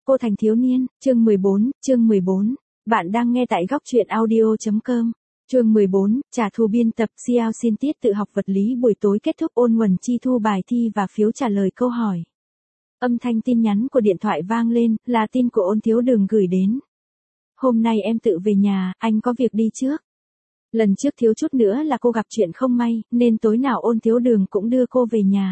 Cô thành thiếu niên, chương 14. Bạn đang nghe tại góc truyện audio.com. Chương 14, trả thù biên tập Xiao xin tiết tự học vật lý buổi tối kết thúc ôn nguồn chi thu bài thi và phiếu trả lời câu hỏi. Âm thanh tin nhắn của điện thoại vang lên, là tin của Ôn Thiếu Đường gửi đến. Hôm nay em tự về nhà, anh có việc đi trước. Lần trước thiếu chút nữa là cô gặp chuyện không may, nên tối nào Ôn Thiếu Đường cũng đưa cô về nhà.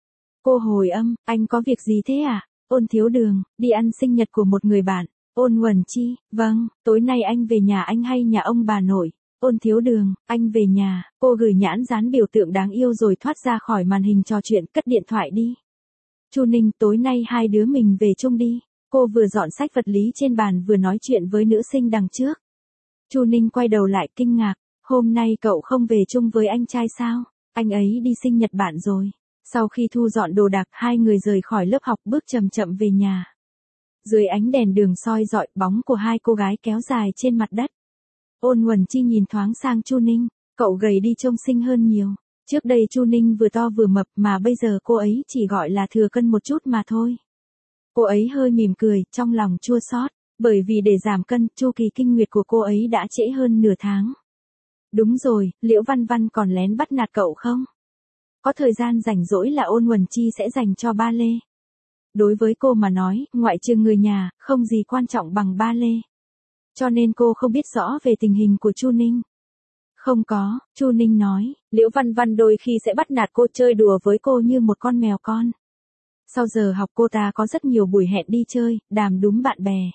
Cô hồi âm, anh có việc gì thế à? Ôn Thiếu Đường, đi ăn sinh nhật của một người bạn. Ôn Nguồn Chi, vâng, tối nay anh về nhà anh hay nhà ông bà nội? Ôn Thiếu Đường, anh về nhà. Cô gửi nhãn dán biểu tượng đáng yêu rồi thoát ra khỏi màn hình trò chuyện, cất điện thoại đi. Chu Ninh, tối nay hai đứa mình về chung đi. Cô vừa dọn sách vật lý trên bàn vừa nói chuyện với nữ sinh đằng trước. Chu Ninh quay đầu lại kinh ngạc, hôm nay cậu không về chung với anh trai sao? Anh ấy đi sinh nhật bạn rồi. Sau khi thu dọn đồ đạc, hai người rời khỏi lớp học bước chậm chậm về nhà. Dưới ánh đèn đường soi rọi, bóng của hai cô gái kéo dài trên mặt đất. Ôn Nguồn Chi nhìn thoáng sang Chu Ninh, cậu gầy đi trông xinh hơn nhiều. Trước đây Chu Ninh vừa to vừa mập mà bây giờ cô ấy chỉ gọi là thừa cân một chút mà thôi. Cô ấy hơi mỉm cười, trong lòng chua xót, bởi vì để giảm cân, chu kỳ kinh nguyệt của cô ấy đã trễ hơn nửa tháng. Đúng rồi, Liễu Văn Văn còn lén bắt nạt cậu không? Có thời gian rảnh rỗi là Ôn Nguồn Chi sẽ dành cho ba lê. Đối với cô mà nói, ngoại trừ người nhà, không gì quan trọng bằng ba lê. Cho nên cô không biết rõ về tình hình của Chu Ninh. Không có, Chu Ninh nói, Liễu Văn Văn đôi khi sẽ bắt nạt cô, chơi đùa với cô như một con mèo con. Sau giờ học cô ta có rất nhiều buổi hẹn đi chơi, đàm đúm bạn bè.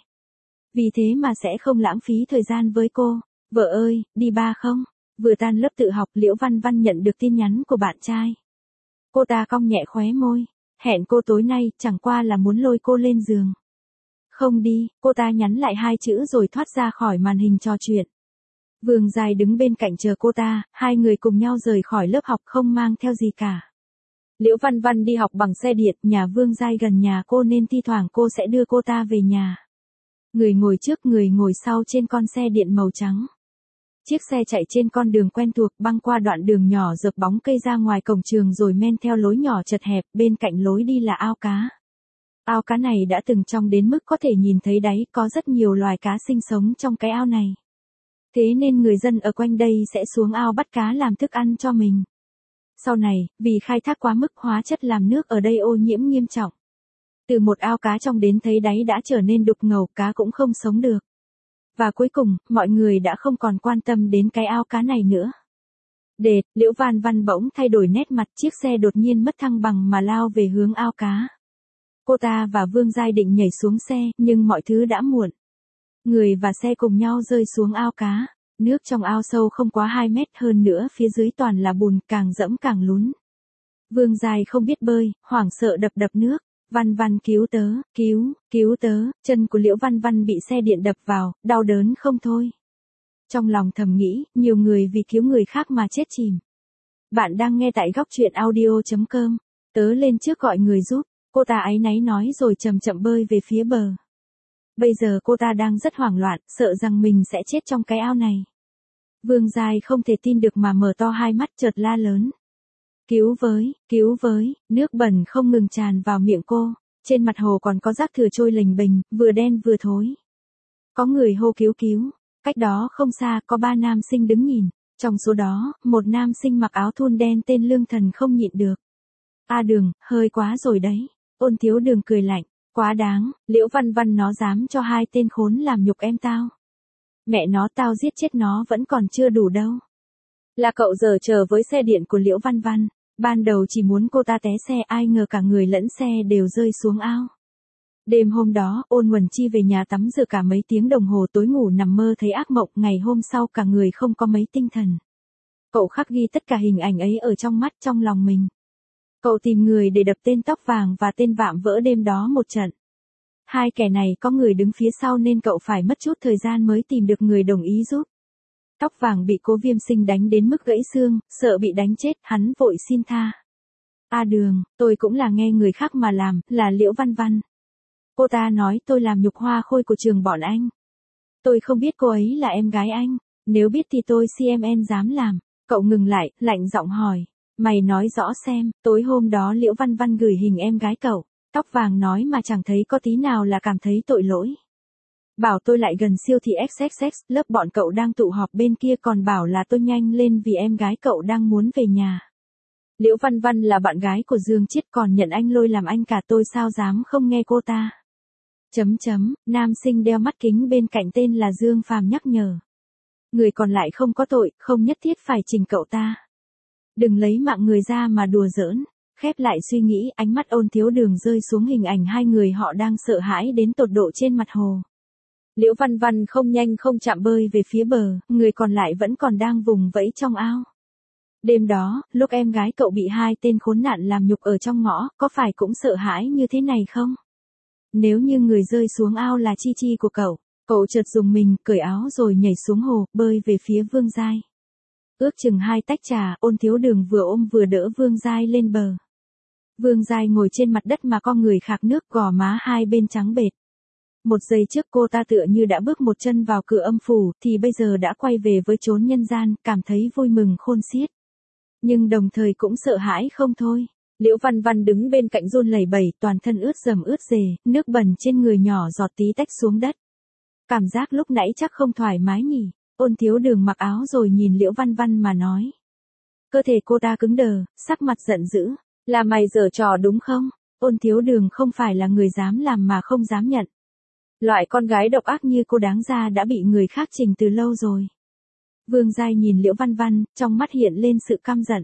Vì thế mà sẽ không lãng phí thời gian với cô. Vợ ơi, đi ba không? Vừa tan lớp tự học, Liễu Văn Văn nhận được tin nhắn của bạn trai. Cô ta cong nhẹ khóe môi, hẹn cô tối nay, chẳng qua là muốn lôi cô lên giường. Không đi, cô ta nhắn lại hai chữ rồi thoát ra khỏi màn hình trò chuyện. Vương Giai đứng bên cạnh chờ cô ta, hai người cùng nhau rời khỏi lớp học không mang theo gì cả. Liễu Văn Văn đi học bằng xe điện, nhà Vương Giai gần nhà cô nên thi thoảng cô sẽ đưa cô ta về nhà. Người ngồi trước người ngồi sau trên con xe điện màu trắng. Chiếc xe chạy trên con đường quen thuộc, băng qua đoạn đường nhỏ dợp bóng cây ra ngoài cổng trường rồi men theo lối nhỏ chật hẹp, bên cạnh lối đi là ao cá. Ao cá này đã từng trong đến mức có thể nhìn thấy đáy, có rất nhiều loài cá sinh sống trong cái ao này. Thế nên người dân ở quanh đây sẽ xuống ao bắt cá làm thức ăn cho mình. Sau này, vì khai thác quá mức, hóa chất làm nước ở đây ô nhiễm nghiêm trọng. Từ một ao cá trong đến thấy đáy đã trở nên đục ngầu, cá cũng không sống được. Và cuối cùng, mọi người đã không còn quan tâm đến cái ao cá này nữa. Đệt, Liễu Văn Văn bỗng thay đổi nét mặt, chiếc xe đột nhiên mất thăng bằng mà lao về hướng ao cá. Cô ta và Vương Giai định nhảy xuống xe, nhưng mọi thứ đã muộn. Người và xe cùng nhau rơi xuống ao cá. Nước trong ao sâu không quá 2 mét, hơn nữa phía dưới toàn là bùn, càng dẫm càng lún. Vương Giai không biết bơi, hoảng sợ đập nước. Văn Văn cứu tớ, chân của Liễu Văn Văn bị xe điện đập vào, đau đớn không thôi. Trong lòng thầm nghĩ, nhiều người vì cứu người khác mà chết chìm. Bạn đang nghe tại góc truyện audio.com. Tớ lên trước gọi người giúp, cô ta áy náy nói rồi chậm chậm bơi về phía bờ. Bây giờ cô ta đang rất hoảng loạn, sợ rằng mình sẽ chết trong cái ao này. Vương Giai không thể tin được mà mở to hai mắt, chợt la lớn. Cứu với, nước bẩn không ngừng tràn vào miệng cô, trên mặt hồ còn có rác thừa trôi lềnh bềnh, vừa đen vừa thối. Có người hô cứu, cách đó không xa có 3 nam sinh đứng nhìn, trong số đó, một nam sinh mặc áo thun đen tên Lương Thần không nhịn được. Đường, hơi quá rồi đấy. Ôn Thiếu Đường cười lạnh, quá đáng, Liễu Văn Văn nó dám cho hai tên khốn làm nhục em tao. Mẹ nó, tao giết chết nó vẫn còn chưa đủ đâu. Là cậu giở trò với xe điện của Liễu Văn Văn. Ban đầu chỉ muốn cô ta té xe, ai ngờ cả người lẫn xe đều rơi xuống ao. Đêm hôm đó, Ôn Nguồn Chi về nhà tắm rửa cả mấy tiếng đồng hồ, tối ngủ nằm mơ thấy ác mộng, ngày hôm sau cả người không có mấy tinh thần. Cậu khắc ghi tất cả hình ảnh ấy ở trong mắt, trong lòng mình. Cậu tìm người để đập tên Tóc Vàng và tên Vạm Vỡ đêm đó một trận. Hai kẻ này có người đứng phía sau nên cậu phải mất chút thời gian mới tìm được người đồng ý giúp. Tóc Vàng bị Cố Viêm Sinh đánh đến mức gãy xương, sợ bị đánh chết, hắn vội xin tha. Đường, tôi cũng là nghe người khác mà làm, là Liễu Văn Văn. Cô ta nói tôi làm nhục hoa khôi của trường bọn anh. Tôi không biết cô ấy là em gái anh, nếu biết thì tôi CMN dám làm. Cậu ngừng lại, lạnh giọng hỏi, mày nói rõ xem, tối hôm đó Liễu Văn Văn gửi hình em gái cậu, Tóc vàng nói mà chẳng thấy có tí nào là cảm thấy tội lỗi. Bảo tôi lại gần siêu thị XXX, lớp bọn cậu đang tụ họp bên kia còn bảo là tôi nhanh lên vì em gái cậu đang muốn về nhà. Liễu Văn Văn là bạn gái của Dương Chiết còn nhận anh Lôi làm anh cả tôi sao dám không nghe cô ta. Nam sinh đeo mắt kính bên cạnh tên là Dương Phàm nhắc nhở. Người còn lại không có tội, không nhất thiết phải chỉnh cậu ta. Đừng lấy mạng người ra mà đùa giỡn. Khép lại suy nghĩ, ánh mắt Ôn Thiếu Đường rơi xuống hình ảnh hai người họ đang sợ hãi đến tột độ trên mặt hồ. Liễu Văn Văn không nhanh không chậm bơi về phía bờ, người còn lại vẫn còn đang vùng vẫy trong ao. Đêm đó, lúc em gái cậu bị hai tên khốn nạn làm nhục ở trong ngõ, có phải cũng sợ hãi như thế này không? Nếu như người rơi xuống ao là Chi Chi của cậu chợt dùng mình, cởi áo rồi nhảy xuống hồ, bơi về phía Vương Giai. Ước chừng 2 tách trà, Ôn Thiếu Đường vừa ôm vừa đỡ Vương Giai lên bờ. Vương Giai ngồi trên mặt đất mà con người khạc nước, gò má hai bên trắng bệch. Một giây trước cô ta tựa như đã bước một chân vào cửa âm phủ, thì bây giờ đã quay về với chốn nhân gian, cảm thấy vui mừng khôn xiết. Nhưng đồng thời cũng sợ hãi không thôi. Liễu Văn Văn đứng bên cạnh run lẩy bẩy, toàn thân ướt rầm ướt rề, nước bẩn trên người nhỏ giọt tí tách xuống đất. Cảm giác lúc nãy chắc không thoải mái nhỉ. Ôn Thiếu Đường mặc áo rồi nhìn Liễu Văn Văn mà nói. Cơ thể cô ta cứng đờ, sắc mặt giận dữ. Là mày giở trò đúng không? Ôn Thiếu Đường không phải là người dám làm mà không dám nhận. Loại con gái độc ác như cô đáng ra đã bị người khác chỉnh từ lâu rồi. Vương Giai nhìn Liễu Văn Văn, trong mắt hiện lên sự căm giận.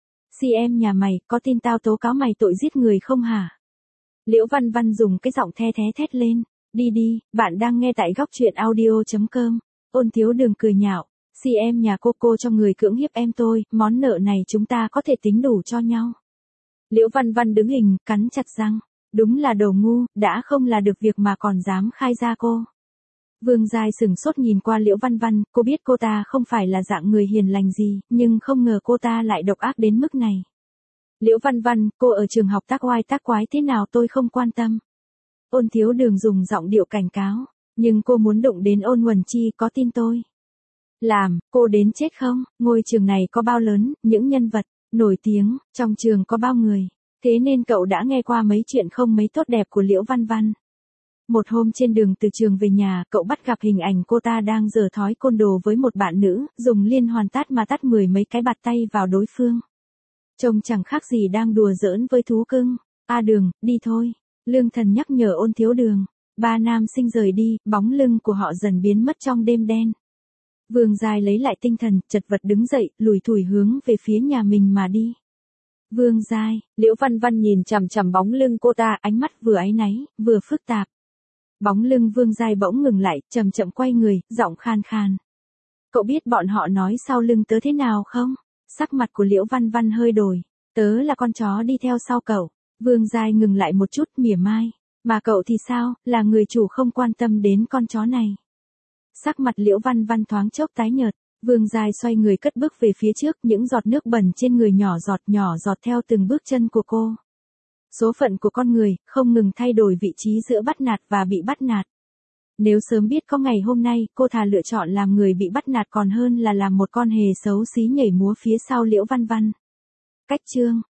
Em nhà mày, có tin tao tố cáo mày tội giết người không hả? Liễu Văn Văn dùng cái giọng the thé thét lên. Đi đi, bạn đang nghe tại góc truyện audio.com. Ôn Thiếu Đường cười nhạo. Em nhà cô cho người cưỡng hiếp em tôi, món nợ này chúng ta có thể tính đủ cho nhau. Liễu Văn Văn đứng hình, cắn chặt răng. Đúng là đồ ngu, đã không là được việc mà còn dám khai ra cô. Vương Giai sửng sốt nhìn qua Liễu Văn Văn, cô biết cô ta không phải là dạng người hiền lành gì, nhưng không ngờ cô ta lại độc ác đến mức này. Liễu Văn Văn, cô ở trường học tác oai tác quái thế nào tôi không quan tâm. Ôn Thiếu Đường dùng giọng điệu cảnh cáo, nhưng cô muốn đụng đến Ôn Huẩn Chi có tin tôi. Làm, cô đến chết không? Ngôi trường này có bao lớn, những nhân vật nổi tiếng trong trường có bao người. Thế nên cậu đã nghe qua mấy chuyện không mấy tốt đẹp của Liễu Văn Văn. Một hôm trên đường từ trường về nhà, cậu bắt gặp hình ảnh cô ta đang giở thói côn đồ với một bạn nữ, dùng liên hoàn tát mà tát 10 mấy cái bạt tay vào đối phương. Trông chẳng khác gì đang đùa giỡn với thú cưng. Đường, đi thôi. Lương Thần nhắc nhở Ôn Thiếu Đường. Ba nam sinh rời đi, bóng lưng của họ dần biến mất trong đêm đen. Vương Giai lấy lại tinh thần, chật vật đứng dậy, lủi thủi hướng về phía nhà mình mà đi. Vương Giai, Liễu Văn Văn nhìn chằm chằm bóng lưng cô ta, ánh mắt vừa áy náy, vừa phức tạp. Bóng lưng Vương Giai bỗng ngừng lại, chậm chậm quay người, giọng khan khan. Cậu biết bọn họ nói sau lưng tớ thế nào không? Sắc mặt của Liễu Văn Văn hơi đổi. Tớ là con chó đi theo sau cậu. Vương Giai ngừng lại một chút, mỉa mai. Mà cậu thì sao, là người chủ không quan tâm đến con chó này. Sắc mặt Liễu Văn Văn thoáng chốc tái nhợt. Vương Giai xoay người cất bước về phía trước, những giọt nước bẩn trên người nhỏ giọt theo từng bước chân của cô. Số phận của con người, không ngừng thay đổi vị trí giữa bắt nạt và bị bắt nạt. Nếu sớm biết có ngày hôm nay, cô thà lựa chọn làm người bị bắt nạt còn hơn là làm một con hề xấu xí nhảy múa phía sau Liễu Văn Văn. Cách chương